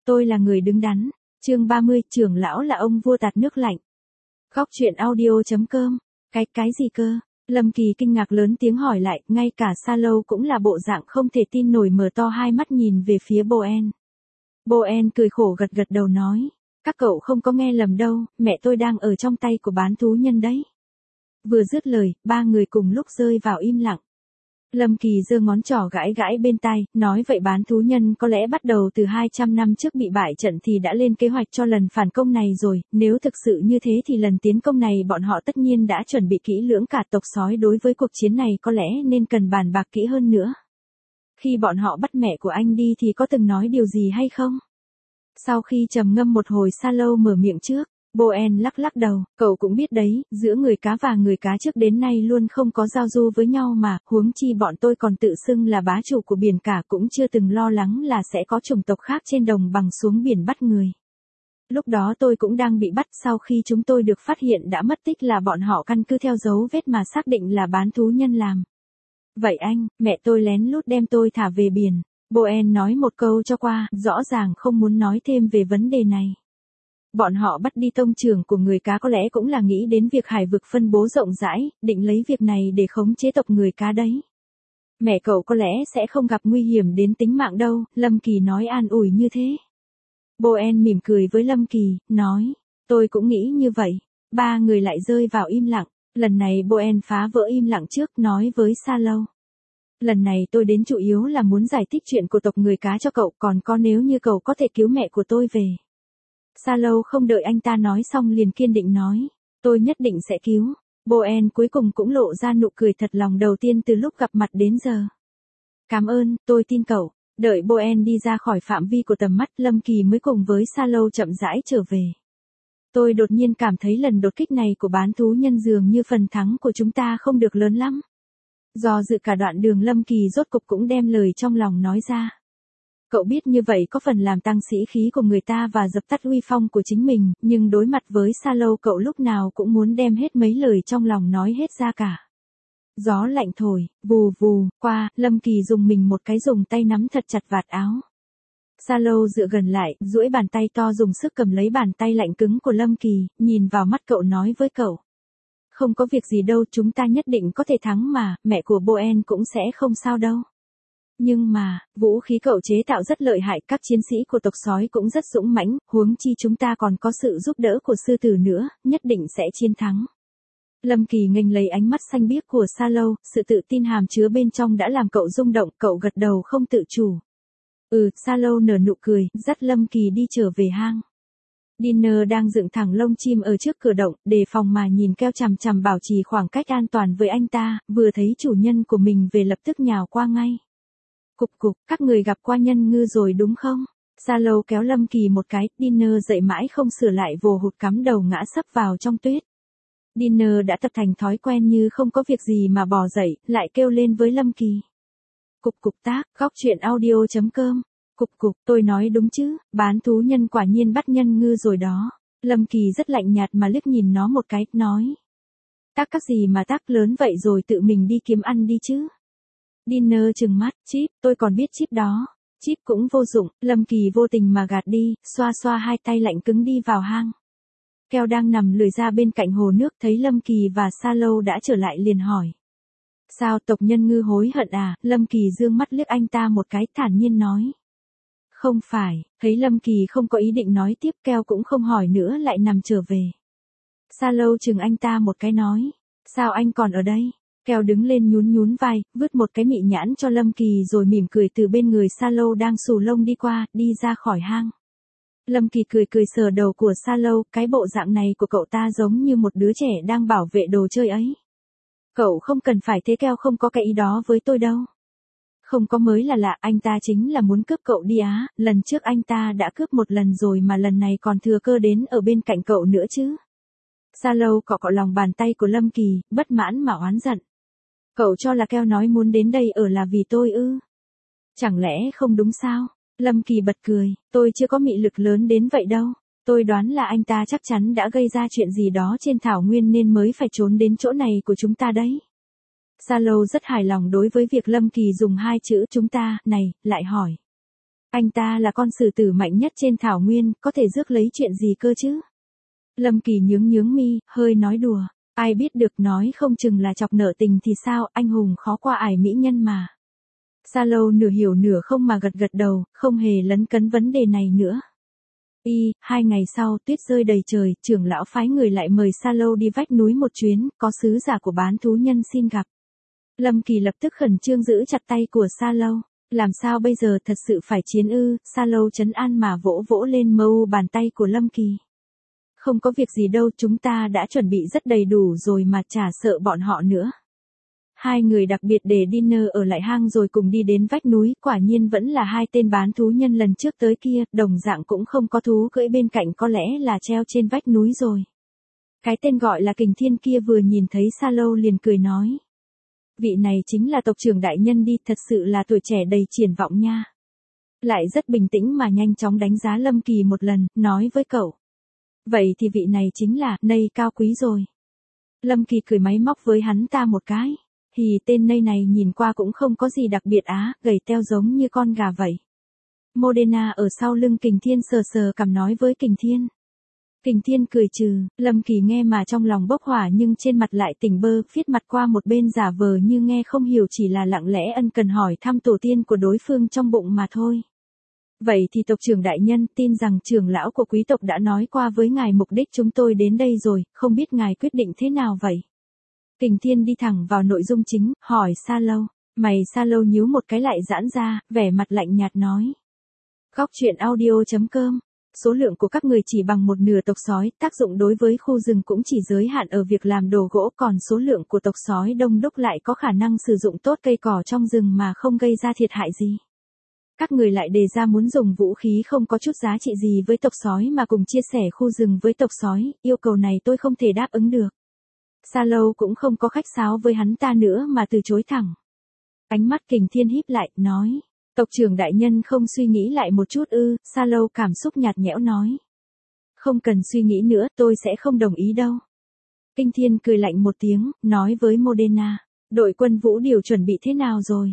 tôi là người đứng đắn. Chương 30, trưởng lão là ông vua tạt nước lạnh. Góc truyện audio.com. Cái gì cơ? Lâm Kỳ kinh ngạc lớn tiếng hỏi lại, ngay cả Sa Lâu cũng là bộ dạng không thể tin nổi mở to hai mắt nhìn về phía Boen. Boen cười khổ gật gật đầu nói, các cậu không có nghe lầm đâu, mẹ tôi đang ở trong tay của bán thú nhân đấy. Vừa dứt lời, ba người cùng lúc rơi vào im lặng. Lâm Kỳ giơ ngón trỏ gãi gãi bên tai, nói vậy bán thú nhân có lẽ bắt đầu từ 200 năm trước bị bại trận thì đã lên kế hoạch cho lần phản công này rồi, nếu thực sự như thế thì lần tiến công này bọn họ tất nhiên đã chuẩn bị kỹ lưỡng cả tộc sói đối với cuộc chiến này có lẽ nên cần bàn bạc kỹ hơn nữa. Khi bọn họ bắt mẹ của anh đi thì có từng nói điều gì hay không? Sau khi trầm ngâm một hồi Sa Lâu mở miệng trước. Boen lắc lắc đầu, cậu cũng biết đấy, giữa người cá và người cá trước đến nay luôn không có giao du với nhau mà, huống chi bọn tôi còn tự xưng là bá chủ của biển cả cũng chưa từng lo lắng là sẽ có chủng tộc khác trên đồng bằng xuống biển bắt người. Lúc đó tôi cũng đang bị bắt, sau khi chúng tôi được phát hiện đã mất tích là bọn họ căn cứ theo dấu vết mà xác định là bán thú nhân làm. Vậy anh, mẹ tôi lén lút đem tôi thả về biển. Boen nói một câu cho qua, rõ ràng không muốn nói thêm về vấn đề này. Bọn họ bắt đi tông trưởng của người cá có lẽ cũng là nghĩ đến việc hải vực phân bố rộng rãi, định lấy việc này để khống chế tộc người cá đấy. Mẹ cậu có lẽ sẽ không gặp nguy hiểm đến tính mạng đâu, Lâm Kỳ nói an ủi như thế. Boen mỉm cười với Lâm Kỳ, nói, tôi cũng nghĩ như vậy. Ba người lại rơi vào im lặng, lần này Boen phá vỡ im lặng trước nói với Sa Lâu. Lần này tôi đến chủ yếu là muốn giải thích chuyện của tộc người cá cho cậu, còn có nếu như cậu có thể cứu mẹ của tôi về. Sa Lâu không đợi anh ta nói xong liền kiên định nói, tôi nhất định sẽ cứu. Boen cuối cùng cũng lộ ra nụ cười thật lòng đầu tiên từ lúc gặp mặt đến giờ. Cảm ơn, tôi tin cậu. Đợi Boen đi ra khỏi phạm vi của tầm mắt, Lâm Kỳ mới cùng với Sa Lâu chậm rãi trở về. Tôi đột nhiên cảm thấy lần đột kích này của bán thú nhân dường như phần thắng của chúng ta không được lớn lắm. Do dự cả đoạn đường Lâm Kỳ rốt cục cũng đem lời trong lòng nói ra. Cậu biết như vậy có phần làm tăng sĩ khí của người ta và dập tắt uy phong của chính mình, nhưng đối mặt với Sa Lâu cậu lúc nào cũng muốn đem hết mấy lời trong lòng nói hết ra cả. Gió lạnh thổi, vù vù, qua, Lâm Kỳ dùng mình một cái dùng tay nắm thật chặt vạt áo. Sa Lâu dựa gần lại, duỗi bàn tay to dùng sức cầm lấy bàn tay lạnh cứng của Lâm Kỳ, nhìn vào mắt cậu nói với cậu. Không có việc gì đâu, chúng ta nhất định có thể thắng mà, mẹ của Boen cũng sẽ không sao đâu. Nhưng mà, vũ khí cậu chế tạo rất lợi hại, các chiến sĩ của tộc sói cũng rất dũng mãnh, huống chi chúng ta còn có sự giúp đỡ của sư tử nữa, nhất định sẽ chiến thắng. Lâm Kỳ nghênh lấy ánh mắt xanh biếc của Sa Lâu, sự tự tin hàm chứa bên trong đã làm cậu rung động, cậu gật đầu không tự chủ. Sa Lâu nở nụ cười, dắt Lâm Kỳ đi trở về hang. Dinner đang dựng thẳng lông chim ở trước cửa động, đề phòng mà nhìn keo chằm chằm bảo trì khoảng cách an toàn với anh ta, vừa thấy chủ nhân của mình về lập tức nhào qua ngay. Cục cục, các người gặp qua nhân ngư rồi đúng không? Sa Lâu kéo Lâm Kỳ một cái, Dinner dậy mãi không sửa lại vồ hụt cắm đầu ngã sấp vào trong tuyết. Dinner đã tập thành thói quen như không có việc gì mà bò dậy, lại kêu lên với Lâm Kỳ. Cục cục tác, góc truyện audio.com. Cục cục, tôi nói đúng chứ, bán thú nhân quả nhiên bắt nhân ngư rồi đó. Lâm Kỳ rất lạnh nhạt mà liếc nhìn nó một cái, nói. Tác các gì mà tác lớn vậy rồi tự mình đi kiếm ăn đi chứ. Dinner trừng mắt, Chip, tôi còn biết Chip đó. Chip cũng vô dụng, Lâm Kỳ vô tình mà gạt đi, xoa xoa hai tay lạnh cứng đi vào hang. Keo đang nằm lười ra bên cạnh hồ nước thấy Lâm Kỳ và Sa Lâu đã trở lại liền hỏi. Sao tộc nhân ngư hối hận à? Lâm Kỳ dương mắt liếc anh ta một cái thản nhiên nói. Không phải, thấy Lâm Kỳ không có ý định nói tiếp Keo cũng không hỏi nữa lại nằm trở về. Sa Lâu chừng anh ta một cái nói. Sao anh còn ở đây? Keo đứng lên nhún nhún vai, vứt một cái mị nhãn cho Lâm Kỳ rồi mỉm cười từ bên người Sa Lâu đang xù lông đi qua, đi ra khỏi hang. Lâm Kỳ cười cười sờ đầu của Sa Lâu, cái bộ dạng này của cậu ta giống như một đứa trẻ đang bảo vệ đồ chơi ấy. Cậu không cần phải thế, Keo không có cái ý đó với tôi đâu. Không có mới là lạ, anh ta chính là muốn cướp cậu đi á, lần trước anh ta đã cướp một lần rồi mà lần này còn thừa cơ đến ở bên cạnh cậu nữa chứ. Sa Lâu cọ cọ lòng bàn tay của Lâm Kỳ, bất mãn mà oán giận. Cậu cho là Keo nói muốn đến đây ở là vì tôi ư? Chẳng lẽ không đúng sao? Lâm Kỳ bật cười, tôi chưa có mị lực lớn đến vậy đâu. Tôi đoán là anh ta chắc chắn đã gây ra chuyện gì đó trên thảo nguyên nên mới phải trốn đến chỗ này của chúng ta đấy. Sa Lâu rất hài lòng đối với việc Lâm Kỳ dùng hai chữ chúng ta này, lại hỏi. Anh ta là con sử tử mạnh nhất trên thảo nguyên, có thể rước lấy chuyện gì cơ chứ? Lâm Kỳ nhướng nhướng mi, hơi nói đùa. Ai biết được, nói không chừng là chọc nợ tình thì sao, anh hùng khó qua ải mỹ nhân mà. Sa Lâu nửa hiểu nửa không mà gật gật đầu, không hề lấn cấn vấn đề này nữa. 2 ngày sau, tuyết rơi đầy trời, trưởng lão phái người lại mời Sa Lâu đi vách núi một chuyến, có sứ giả của bán thú nhân xin gặp. Lâm Kỳ lập tức khẩn trương giữ chặt tay của Sa Lâu. Làm sao bây giờ, thật sự phải chiến ư? Sa Lâu trấn an mà vỗ vỗ lên mâu bàn tay của Lâm Kỳ. Không có việc gì đâu, chúng ta đã chuẩn bị rất đầy đủ rồi mà, chả sợ bọn họ nữa. Hai người đặc biệt để dinner ở lại hang rồi cùng đi đến vách núi, quả nhiên vẫn là hai tên bán thú nhân lần trước tới kia, đồng dạng cũng không có thú cưỡi bên cạnh, có lẽ là treo trên vách núi rồi. Cái tên gọi là Kình Thiên kia vừa nhìn thấy Sa Lâu liền cười nói. Vị này chính là tộc trưởng đại nhân đi, thật sự là tuổi trẻ đầy triển vọng nha. Lại rất bình tĩnh mà nhanh chóng đánh giá Lâm Kỳ một lần, nói với cậu. Vậy thì vị này chính là Nây cao quý rồi. Lâm Kỳ cười máy móc với hắn ta một cái. Tên Nây này nhìn qua cũng không có gì đặc biệt á, gầy teo giống như con gà vậy. Modena ở sau lưng Kình Thiên sờ sờ cằm nói với Kình Thiên. Kình Thiên cười trừ, Lâm Kỳ nghe mà trong lòng bốc hỏa nhưng trên mặt lại tỉnh bơ, viết mặt qua một bên giả vờ như nghe không hiểu, chỉ là lặng lẽ ân cần hỏi thăm tổ tiên của đối phương trong bụng mà thôi. Vậy thì tộc trưởng đại nhân, tin rằng trưởng lão của quý tộc đã nói qua với ngài mục đích chúng tôi đến đây rồi, không biết ngài quyết định thế nào vậy? Kình Thiên đi thẳng vào nội dung chính, hỏi Sa Lâu. Mày Sa Lâu nhíu một cái lại giãn ra, vẻ mặt lạnh nhạt nói. Góc truyện audio.com. Số lượng của các người chỉ bằng một nửa tộc sói, tác dụng đối với khu rừng cũng chỉ giới hạn ở việc làm đồ gỗ, còn số lượng của tộc sói đông đúc lại có khả năng sử dụng tốt cây cỏ trong rừng mà không gây ra thiệt hại gì. Các người lại đề ra muốn dùng vũ khí không có chút giá trị gì với tộc sói mà cùng chia sẻ khu rừng với tộc sói, yêu cầu này tôi không thể đáp ứng được. Sa Lâu cũng không có khách sáo với hắn ta nữa mà từ chối thẳng. Ánh mắt Kình Thiên híp lại, nói. Tộc trưởng đại nhân không suy nghĩ lại một chút ư? Sa Lâu cảm xúc nhạt nhẽo nói. Không cần suy nghĩ nữa, tôi sẽ không đồng ý đâu. Kình Thiên cười lạnh một tiếng, nói với Modena. Đội quân Vũ Điều chuẩn bị thế nào rồi?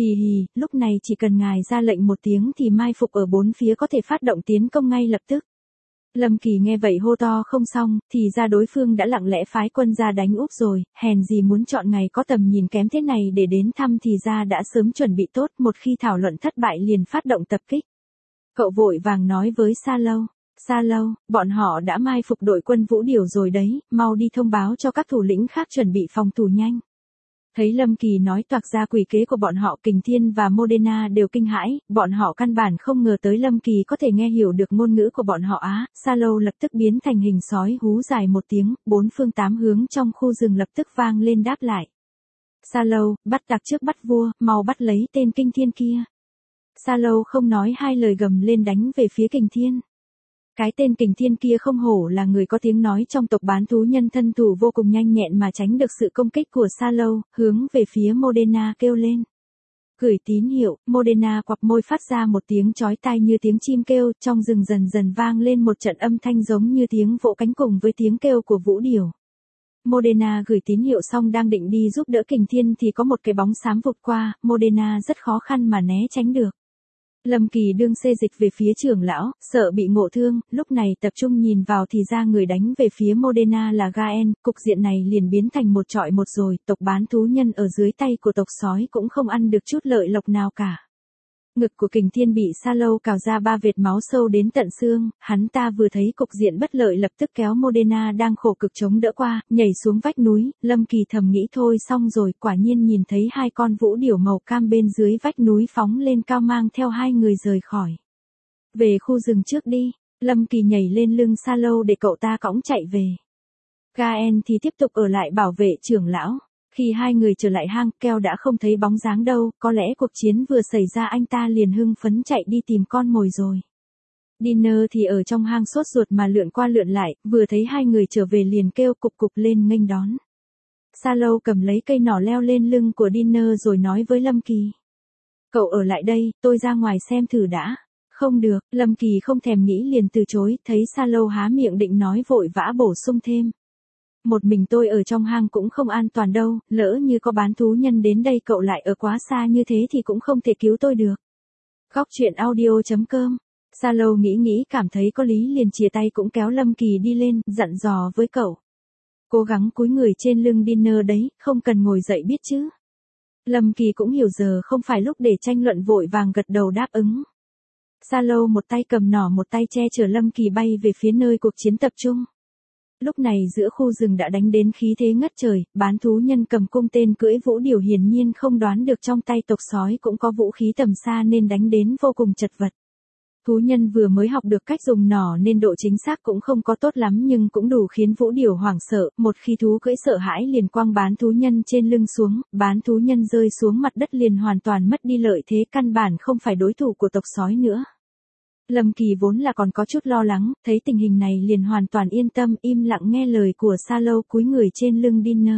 Lúc này chỉ cần ngài ra lệnh một tiếng thì mai phục ở bốn phía có thể phát động tiến công ngay lập tức. Lâm Kỳ nghe vậy hô to không xong, thì ra đối phương đã lặng lẽ phái quân ra đánh úp rồi, hèn gì muốn chọn ngày có tầm nhìn kém thế này để đến thăm thì ra đã sớm chuẩn bị tốt, một khi thảo luận thất bại liền phát động tập kích. Cậu vội vàng nói với Sa Lâu. Sa Lâu, bọn họ đã mai phục đội quân Vũ Điều rồi đấy, mau đi thông báo cho các thủ lĩnh khác chuẩn bị phòng thủ nhanh. Thấy Lâm Kỳ nói toạc ra quỷ kế của bọn họ, Kình Thiên và Modena đều kinh hãi, bọn họ căn bản không ngờ tới Lâm Kỳ có thể nghe hiểu được ngôn ngữ của bọn họ á. Sa Lâu lập tức biến thành hình sói hú dài một tiếng, bốn phương tám hướng trong khu rừng lập tức vang lên đáp lại. Sa Lâu, bắt tặc trước bắt vua, mau bắt lấy tên Kình Thiên kia. Sa Lâu không nói hai lời gầm lên đánh về phía Kình Thiên. Cái tên Kình Thiên kia không hổ là người có tiếng nói trong tộc bán thú nhân, thân thủ vô cùng nhanh nhẹn mà tránh được sự công kích của Sa Lâu, hướng về phía Modena kêu lên. Gửi tín hiệu, Modena quặp môi phát ra một tiếng chói tai như tiếng chim kêu, trong rừng dần dần vang lên một trận âm thanh giống như tiếng vỗ cánh cùng với tiếng kêu của Vũ Điều. Modena gửi tín hiệu xong đang định đi giúp đỡ Kình Thiên thì có một cái bóng xám vụt qua, Modena rất khó khăn mà né tránh được. Lâm Kỳ đương xê dịch về phía trưởng lão, sợ bị ngộ thương, lúc này tập trung nhìn vào thì ra người đánh về phía Modena là Gaen, cục diện này liền biến thành một trọi một rồi, tộc bán thú nhân ở dưới tay của tộc sói cũng không ăn được chút lợi lộc nào cả. Ngực của Kình Thiên bị Sa Lâu cào ra 3 vệt máu sâu đến tận xương, hắn ta vừa thấy cục diện bất lợi lập tức kéo Modena đang khổ cực chống đỡ qua, nhảy xuống vách núi. Lâm Kỳ thầm nghĩ thôi xong rồi, quả nhiên nhìn thấy hai con Vũ Điểu màu cam bên dưới vách núi phóng lên cao mang theo hai người rời khỏi. Về khu rừng trước đi, Lâm Kỳ nhảy lên lưng Sa Lâu để cậu ta cõng chạy về. Gaen thì tiếp tục ở lại bảo vệ trưởng lão. Khi hai người trở lại hang, Keo đã không thấy bóng dáng đâu, có lẽ cuộc chiến vừa xảy ra anh ta liền hưng phấn chạy đi tìm con mồi rồi. Dinner thì ở trong hang sốt ruột mà lượn qua lượn lại, vừa thấy hai người trở về liền kêu cục cục lên nghênh đón. Sa Lâu cầm lấy cây nỏ leo lên lưng của Dinner rồi nói với Lâm Kỳ. Cậu ở lại đây, tôi ra ngoài xem thử đã. Không được, Lâm Kỳ không thèm nghĩ liền từ chối, thấy Sa Lâu há miệng định nói vội vã bổ sung thêm. Một mình tôi ở trong hang cũng không an toàn đâu, lỡ như có bán thú nhân đến đây cậu lại ở quá xa như thế thì cũng không thể cứu tôi được. Góc truyện audio.com. Sa Lâu nghĩ cảm thấy có lý liền chia tay cũng kéo Lâm Kỳ đi lên, dặn dò với cậu. Cố gắng cúi người trên lưng dinner đấy, không cần ngồi dậy biết chứ. Lâm Kỳ cũng hiểu giờ không phải lúc để tranh luận, vội vàng gật đầu đáp ứng. Sa Lâu một tay cầm nỏ một tay che chở Lâm Kỳ bay về phía nơi cuộc chiến tập trung. Lúc này giữa khu rừng đã đánh đến khí thế ngất trời, bán thú nhân cầm cung tên cưỡi vũ điểu hiển nhiên không đoán được trong tay tộc sói cũng có vũ khí tầm xa nên đánh đến vô cùng chật vật. Thú nhân vừa mới học được cách dùng nỏ nên độ chính xác cũng không có tốt lắm nhưng cũng đủ khiến vũ điểu hoảng sợ, một khi thú cưỡi sợ hãi liền quăng bán thú nhân trên lưng xuống, bán thú nhân rơi xuống mặt đất liền hoàn toàn mất đi lợi thế, căn bản không phải đối thủ của tộc sói nữa. Lâm Kỳ vốn là còn có chút lo lắng, thấy tình hình này liền hoàn toàn yên tâm, im lặng nghe lời của Sa Lâu cúi người trên lưng Dinner.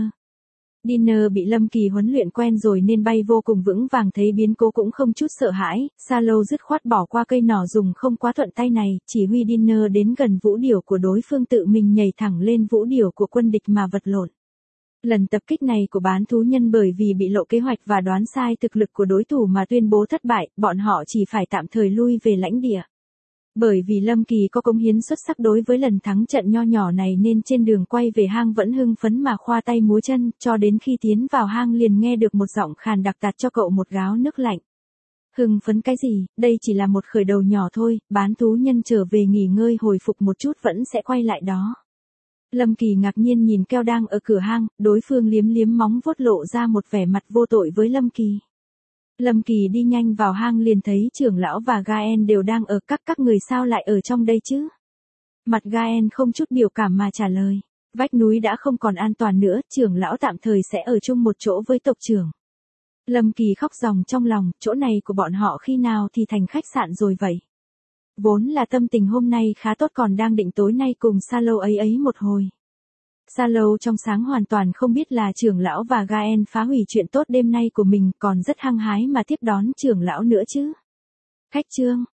Dinner bị Lâm Kỳ huấn luyện quen rồi nên bay vô cùng vững vàng, thấy biến cố cũng không chút sợ hãi, Sa Lâu dứt khoát bỏ qua cây nỏ dùng không quá thuận tay này, chỉ huy Dinner đến gần vũ điểu của đối phương, tự mình nhảy thẳng lên vũ điểu của quân địch mà vật lộn. Lần tập kích này của bán thú nhân bởi vì bị lộ kế hoạch và đoán sai thực lực của đối thủ mà tuyên bố thất bại, bọn họ chỉ phải tạm thời lui về lãnh địa. Bởi vì Lâm Kỳ có cống hiến xuất sắc đối với lần thắng trận nho nhỏ này nên trên đường quay về hang vẫn hưng phấn mà khoa tay múa chân, cho đến khi tiến vào hang liền nghe được một giọng khàn đặc tạt cho cậu một gáo nước lạnh. Hưng phấn cái gì, đây chỉ là một khởi đầu nhỏ thôi, bán thú nhân trở về nghỉ ngơi hồi phục một chút vẫn sẽ quay lại đó. Lâm Kỳ ngạc nhiên nhìn Keo đang ở cửa hang, đối phương liếm liếm móng vuốt lộ ra một vẻ mặt vô tội với Lâm Kỳ. Lâm Kỳ đi nhanh vào hang liền thấy trưởng lão và Gaen đều đang ở, các người sao lại ở trong đây chứ? Mặt Gaen không chút biểu cảm mà trả lời, vách núi đã không còn an toàn nữa, trưởng lão tạm thời sẽ ở chung một chỗ với tộc trưởng. Lâm Kỳ khóc ròng trong lòng, chỗ này của bọn họ khi nào thì thành khách sạn rồi vậy? Vốn là tâm tình hôm nay khá tốt, còn đang định tối nay cùng Sa Lâu ấy một hồi. Sa Lâu trong sáng hoàn toàn không biết là trưởng lão và Gaen phá hủy chuyện tốt đêm nay của mình, còn rất hăng hái mà tiếp đón trưởng lão nữa chứ. Khách trương,